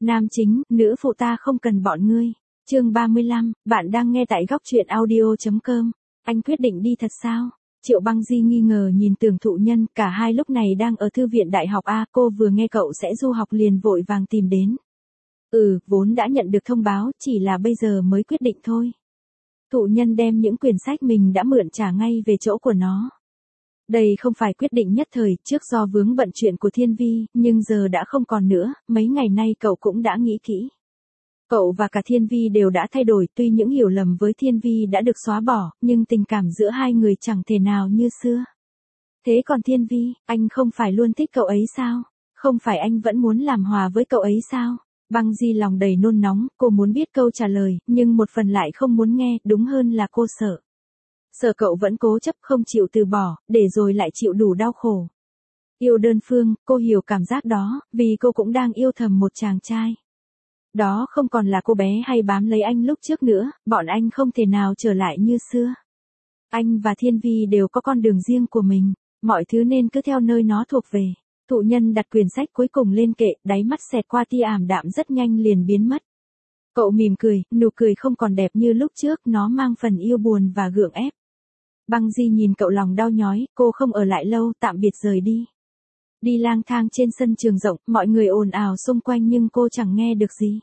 Nam chính, nữ phụ ta không cần bọn ngươi. Chương 35, bạn đang nghe tại góc truyện audio.com. Anh quyết định đi thật sao? Triệu Băng Di nghi ngờ nhìn Tưởng Thụ Nhân, cả hai lúc này đang ở thư viện đại học A, cô vừa nghe cậu sẽ du học liền vội vàng tìm đến. Vốn đã nhận được thông báo, chỉ là bây giờ mới quyết định thôi. Thụ Nhân đem những quyển sách mình đã mượn trả ngay về chỗ của nó. Đây không phải quyết định nhất thời, trước do vướng bận chuyện của Thiên Vi, nhưng giờ đã không còn nữa, mấy ngày nay cậu cũng đã nghĩ kỹ. Cậu và cả Thiên Vi đều đã thay đổi, tuy những hiểu lầm với Thiên Vi đã được xóa bỏ, nhưng tình cảm giữa hai người chẳng thể nào như xưa. Thế còn Thiên Vi, anh không phải luôn thích cậu ấy sao? Không phải anh vẫn muốn làm hòa với cậu ấy sao? Băng Di lòng đầy nôn nóng, cô muốn biết câu trả lời, nhưng một phần lại không muốn nghe, đúng hơn là cô sợ. Sợ cậu vẫn cố chấp không chịu từ bỏ, để rồi lại chịu đủ đau khổ. Yêu đơn phương, cô hiểu cảm giác đó, vì cô cũng đang yêu thầm một chàng trai. Đó không còn là cô bé hay bám lấy anh lúc trước nữa, bọn anh không thể nào trở lại như xưa. Anh và Thiên Vi đều có con đường riêng của mình, mọi thứ nên cứ theo nơi nó thuộc về. Thụ Nhân đặt quyển sách cuối cùng lên kệ, đáy mắt xẹt qua tia ảm đạm rất nhanh liền biến mất. Cậu mỉm cười, nụ cười không còn đẹp như lúc trước, nó mang phần yêu buồn và gượng ép. Băng Di nhìn cậu lòng đau nhói, cô không ở lại lâu, tạm biệt rời đi. Đi lang thang trên sân trường rộng, mọi người ồn ào xung quanh nhưng cô chẳng nghe được gì.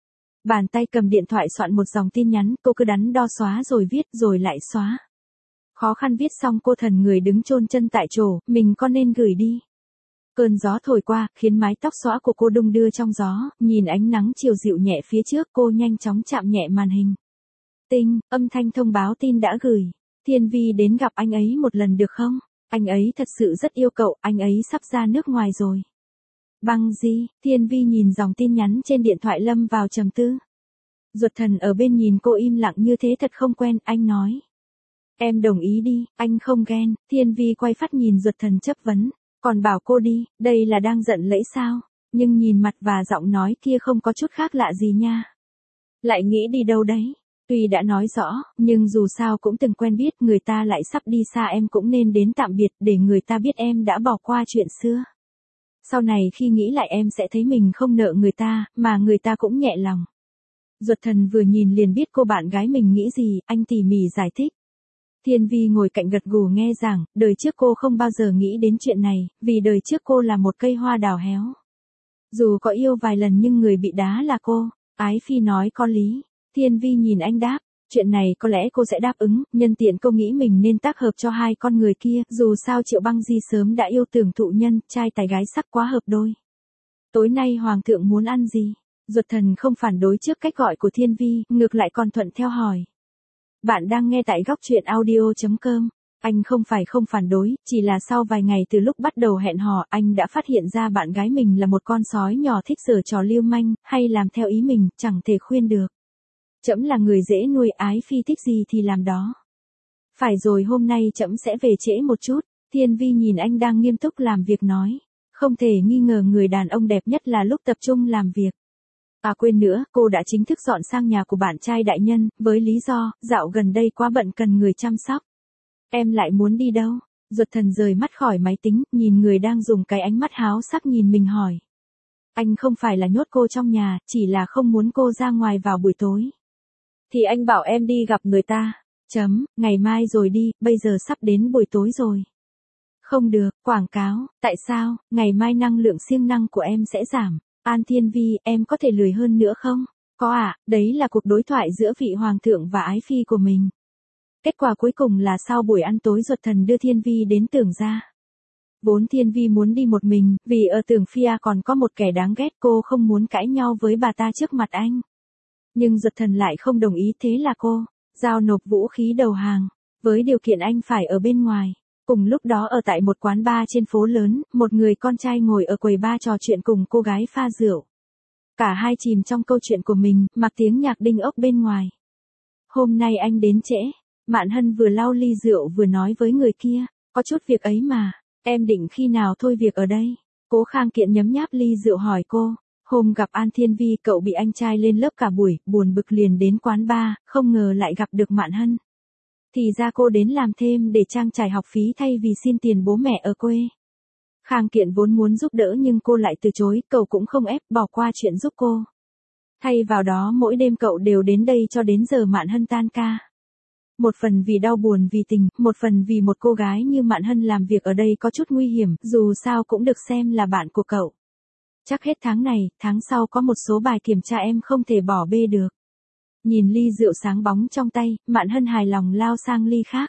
Bàn tay cầm điện thoại soạn một dòng tin nhắn, cô cứ đắn đo xóa rồi viết rồi lại xóa. Khó khăn viết xong cô thần người đứng chôn chân tại chỗ, mình có nên gửi đi. Cơn gió thổi qua, khiến mái tóc xõa của cô đung đưa trong gió, nhìn ánh nắng chiều dịu nhẹ phía trước cô nhanh chóng chạm nhẹ màn hình. Tinh, âm thanh thông báo tin đã gửi. Thiên Vi đến gặp anh ấy một lần được không? Anh ấy thật sự rất yêu cậu, anh ấy sắp ra nước ngoài rồi. Băng Di, Thiên Vi nhìn dòng tin nhắn trên điện thoại lâm vào trầm tư. Duật Thần ở bên nhìn cô im lặng như thế thật không quen, anh nói. Em đồng ý đi, anh không ghen. Thiên Vi quay phát nhìn Duật Thần chất vấn, còn bảo cô đi, đây là đang giận lẫy sao? Nhưng nhìn mặt và giọng nói kia không có chút khác lạ gì nha. Lại nghĩ đi đâu đấy? Tuy đã nói rõ, nhưng dù sao cũng từng quen biết, người ta lại sắp đi xa, em cũng nên đến tạm biệt để người ta biết em đã bỏ qua chuyện xưa. Sau này khi nghĩ lại em sẽ thấy mình không nợ người ta, mà người ta cũng nhẹ lòng. Duật Thần vừa nhìn liền biết cô bạn gái mình nghĩ gì, anh tỉ mỉ giải thích. Thiên Vi ngồi cạnh gật gù nghe giảng, đời trước cô không bao giờ nghĩ đến chuyện này, vì đời trước cô là một cây hoa đào héo. Dù có yêu vài lần nhưng người bị đá là cô. Ái Phi nói có lý. Thiên Vi nhìn anh đáp, chuyện này có lẽ cô sẽ đáp ứng, nhân tiện cô nghĩ mình nên tác hợp cho hai con người kia, dù sao Triệu Băng Di sớm đã yêu Tưởng Thụ Nhân, trai tài gái sắc quá hợp đôi. Tối nay Hoàng thượng muốn ăn gì? Duật Thần không phản đối trước cách gọi của Thiên Vi, ngược lại còn thuận theo hỏi. Bạn đang nghe tại góc truyện audio.com. Anh không phải không phản đối, chỉ là sau vài ngày từ lúc bắt đầu hẹn hò, anh đã phát hiện ra bạn gái mình là một con sói nhỏ thích giở trò lưu manh, hay làm theo ý mình, chẳng thể khuyên được. Trẫm là người dễ nuôi, Ái Phi thích gì thì làm đó. Phải rồi, hôm nay trẫm sẽ về trễ một chút. Thiên Vi nhìn anh đang nghiêm túc làm việc nói. Không thể nghi ngờ người đàn ông đẹp nhất là lúc tập trung làm việc. À quên nữa, cô đã chính thức dọn sang nhà của bạn trai đại nhân, với lý do, dạo gần đây quá bận cần người chăm sóc. Em lại muốn đi đâu? Duật Thần rời mắt khỏi máy tính, nhìn người đang dùng cái ánh mắt háo sắc nhìn mình hỏi. Anh không phải là nhốt cô trong nhà, chỉ là không muốn cô ra ngoài vào buổi tối. Thì anh bảo em đi gặp người ta. Ngày mai rồi đi, bây giờ sắp đến buổi tối rồi. Không được, quảng cáo, tại sao? Ngày mai năng lượng siêng năng của em sẽ giảm. An Thiên Vi, em có thể lười hơn nữa không? Có ạ, đấy là cuộc đối thoại giữa vị hoàng thượng và ái phi của mình. Kết quả cuối cùng là sau buổi ăn tối Duật Thần đưa Thiên Vi đến Tưởng gia. Vốn Thiên Vi muốn đi một mình, vì ở Tưởng Phia còn có một kẻ đáng ghét, cô không muốn cãi nhau với bà ta trước mặt anh. Nhưng Duật Thần lại không đồng ý, thế là cô giao nộp vũ khí đầu hàng, với điều kiện anh phải ở bên ngoài. Cùng lúc đó ở tại một quán bar trên phố lớn, một người con trai ngồi ở quầy bar trò chuyện cùng cô gái pha rượu. Cả hai chìm trong câu chuyện của mình, mặc tiếng nhạc đinh ốc bên ngoài. Hôm nay anh đến trễ. Mạn Hân vừa lau ly rượu vừa nói với người kia, có chút việc ấy mà, em định khi nào thôi việc ở đây? Cố Khang Kiện nhấm nháp ly rượu hỏi cô. Hôm gặp An Thiên Vi cậu bị anh trai lên lớp cả buổi, buồn bực liền đến quán bar, không ngờ lại gặp được Mạn Hân. Thì ra cô đến làm thêm để trang trải học phí thay vì xin tiền bố mẹ ở quê. Khang Kiện vốn muốn giúp đỡ nhưng cô lại từ chối, cậu cũng không ép, bỏ qua chuyện giúp cô. Thay vào đó mỗi đêm cậu đều đến đây cho đến giờ Mạn Hân tan ca. Một phần vì đau buồn vì tình, một phần vì một cô gái như Mạn Hân làm việc ở đây có chút nguy hiểm, dù sao cũng được xem là bạn của cậu. Chắc hết tháng này, tháng sau có một số bài kiểm tra em không thể bỏ bê được. Nhìn ly rượu sáng bóng trong tay, Mạn Hân hài lòng lao sang ly khác.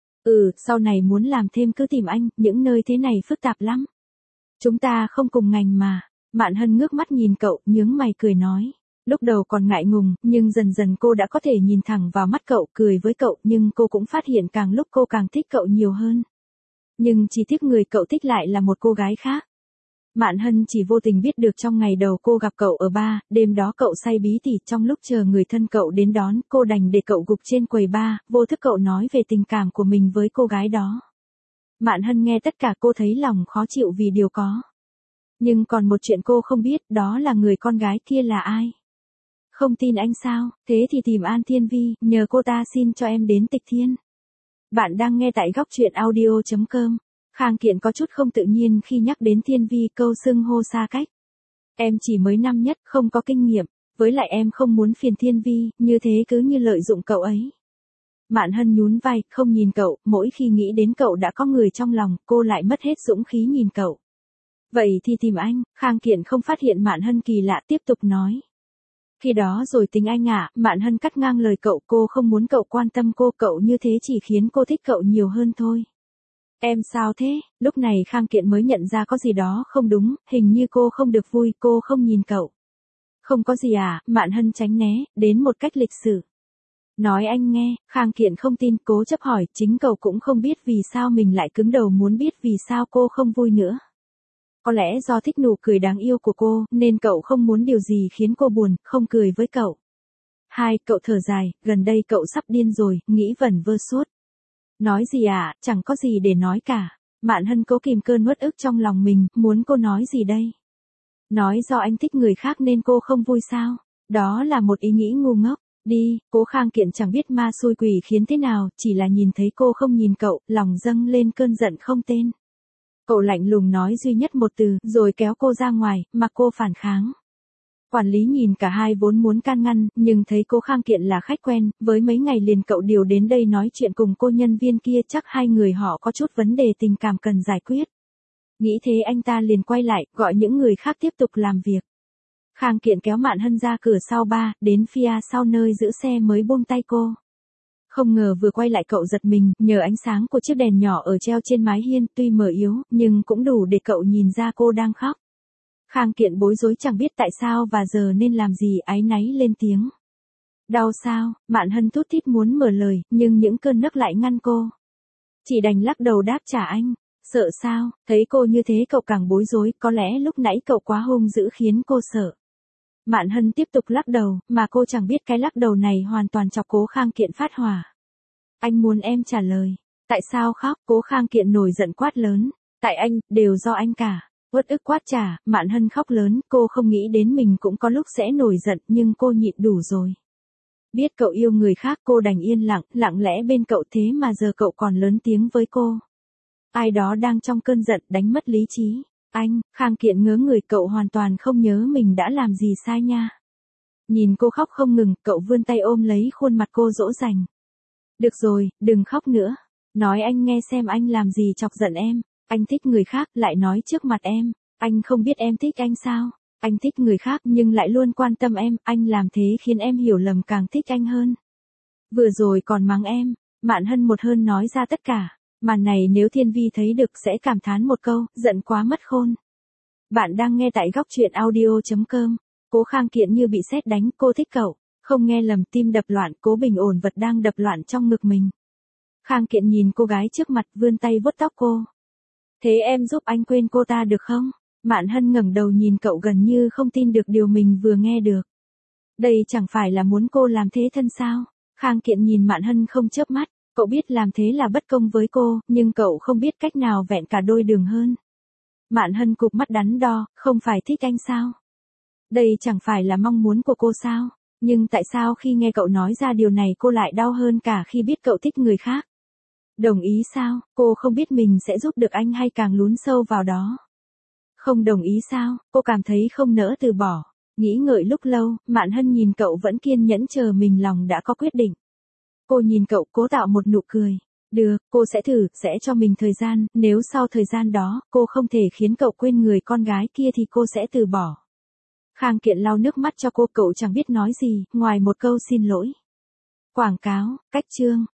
Sau này muốn làm thêm cứ tìm anh, những nơi thế này phức tạp lắm. Chúng ta không cùng ngành mà. Mạn Hân ngước mắt nhìn cậu, nhướng mày cười nói. Lúc đầu còn ngại ngùng, nhưng dần dần cô đã có thể nhìn thẳng vào mắt cậu, cười với cậu, nhưng cô cũng phát hiện càng lúc cô càng thích cậu nhiều hơn. Nhưng chỉ tiếc người cậu thích lại là một cô gái khác. Mạn Hân chỉ vô tình biết được trong ngày đầu cô gặp cậu ở bar, đêm đó cậu say bí tỉ, trong lúc chờ người thân cậu đến đón, cô đành để cậu gục trên quầy bar, vô thức cậu nói về tình cảm của mình với cô gái đó. Mạn Hân nghe tất cả cô thấy lòng khó chịu vì điều có. Nhưng còn một chuyện cô không biết, đó là người con gái kia là ai. Không tin anh sao, thế thì tìm An Thiên Vi, nhờ cô ta xin cho em đến Tịch Thiên. Bạn đang nghe tại góc truyện audio.com. Khang Kiện có chút không tự nhiên khi nhắc đến Thiên Vi, câu xưng hô xa cách. Em chỉ mới năm nhất, không có kinh nghiệm, với lại em không muốn phiền Thiên Vi, như thế cứ như lợi dụng cậu ấy. Mạn Hân nhún vai, không nhìn cậu, mỗi khi nghĩ đến cậu đã có người trong lòng, cô lại mất hết dũng khí nhìn cậu. Vậy thì tìm anh, Khang Kiện không phát hiện Mạn Hân kỳ lạ, tiếp tục nói. Khi đó rồi tính anh ạ, Mạn Hân cắt ngang lời cậu, cô không muốn cậu quan tâm cô, cậu như thế chỉ khiến cô thích cậu nhiều hơn thôi. Em sao thế? Lúc này Khang Kiện mới nhận ra có gì đó không đúng, hình như cô không được vui, cô không nhìn cậu. Không có gì à, Mạn Hân tránh né, đến một cách lịch sự. Nói anh nghe, Khang Kiện không tin, cố chấp hỏi, chính cậu cũng không biết vì sao mình lại cứng đầu muốn biết vì sao cô không vui nữa. Có lẽ do thích nụ cười đáng yêu của cô, nên cậu không muốn điều gì khiến cô buồn, không cười với cậu. Cậu thở dài, gần đây cậu sắp điên rồi, nghĩ vẩn vơ suốt. Nói gì à, chẳng có gì để nói cả. Mạn Hân cố kìm cơn uất ức trong lòng mình, muốn cô nói gì đây? Nói do anh thích người khác nên cô không vui sao? Đó là một ý nghĩ ngu ngốc. Đi, Cố Khang Kiện chẳng biết ma xui quỷ khiến thế nào, chỉ là nhìn thấy cô không nhìn cậu, lòng dâng lên cơn giận không tên. Cậu lạnh lùng nói duy nhất một từ, rồi kéo cô ra ngoài, mặc cô phản kháng. Quản lý nhìn cả hai vốn muốn can ngăn, nhưng thấy Cố Khang Kiện là khách quen, với mấy ngày liền cậu điều đến đây nói chuyện cùng cô nhân viên kia, chắc hai người họ có chút vấn đề tình cảm cần giải quyết. Nghĩ thế anh ta liền quay lại, gọi những người khác tiếp tục làm việc. Khang Kiện kéo Mạn Hân ra cửa sau bar, đến phía sau nơi giữ xe mới buông tay cô. Không ngờ vừa quay lại cậu giật mình, nhờ ánh sáng của chiếc đèn nhỏ ở treo trên mái hiên, tuy mờ yếu, nhưng cũng đủ để cậu nhìn ra cô đang khóc. Khang Kiện bối rối chẳng biết tại sao và giờ nên làm gì, áy náy lên tiếng. Đau sao? Mạn Hân thút thít muốn mở lời, nhưng những cơn nấc lại ngăn cô. Chỉ đành lắc đầu đáp trả anh. Sợ sao? Thấy cô như thế cậu càng bối rối, có lẽ lúc nãy cậu quá hung dữ khiến cô sợ. Mạn Hân tiếp tục lắc đầu, mà cô chẳng biết cái lắc đầu này hoàn toàn chọc Cố Khang Kiện phát hỏa. Anh muốn em trả lời. Tại sao khóc? Cố Khang Kiện nổi giận quát lớn. Tại anh, đều do anh cả. Uất ức quát trả, Mạn Hân khóc lớn, cô không nghĩ đến mình cũng có lúc sẽ nổi giận, nhưng cô nhịn đủ rồi. Biết cậu yêu người khác, cô đành yên lặng, lặng lẽ bên cậu, thế mà giờ cậu còn lớn tiếng với cô. Ai đó đang trong cơn giận, đánh mất lý trí. Anh, Khang Kiện ngớ người, cậu hoàn toàn không nhớ mình đã làm gì sai nha. Nhìn cô khóc không ngừng, cậu vươn tay ôm lấy khuôn mặt cô dỗ dành. Được rồi, đừng khóc nữa. Nói anh nghe xem anh làm gì chọc giận em. Anh thích người khác, lại nói trước mặt em. Anh không biết em thích anh sao? Anh thích người khác nhưng lại luôn quan tâm em, anh làm thế khiến em hiểu lầm càng thích anh hơn. Vừa rồi còn mắng em, Mạn Hân một hơi nói ra tất cả. Màn này nếu Thiên Vi thấy được sẽ cảm thán một câu, giận quá mất khôn. Bạn đang nghe tại góc truyện audio.com. Cố Khang Kiện như bị sét đánh, cô thích cậu. Không nghe lầm, tim đập loạn, Cố bình ổn vật đang đập loạn trong ngực mình. Khang Kiện nhìn cô gái trước mặt, vươn tay vuốt tóc cô. Thế em giúp anh quên cô ta được không? Mạn Hân ngẩng đầu nhìn cậu gần như không tin được điều mình vừa nghe được. Đây chẳng phải là muốn cô làm thế thân sao? Khang Kiện nhìn Mạn Hân không chớp mắt, cậu biết làm thế là bất công với cô, nhưng cậu không biết cách nào vẹn cả đôi đường hơn. Mạn Hân cụp mắt đắn đo, không phải thích anh sao? Đây chẳng phải là mong muốn của cô sao? Nhưng tại sao khi nghe cậu nói ra điều này cô lại đau hơn cả khi biết cậu thích người khác? Đồng ý sao? Cô không biết mình sẽ giúp được anh hay càng lún sâu vào đó. Không đồng ý sao? Cô cảm thấy không nỡ từ bỏ. Nghĩ ngợi lúc lâu, Mạn Hân nhìn cậu vẫn kiên nhẫn chờ mình lòng đã có quyết định. Cô nhìn cậu cố tạo một nụ cười. Được, cô sẽ thử, sẽ cho mình thời gian, nếu sau thời gian đó, cô không thể khiến cậu quên người con gái kia thì cô sẽ từ bỏ. Khang Kiện lau nước mắt cho cô, cậu chẳng biết nói gì, ngoài một câu xin lỗi. Quảng cáo, cách chương.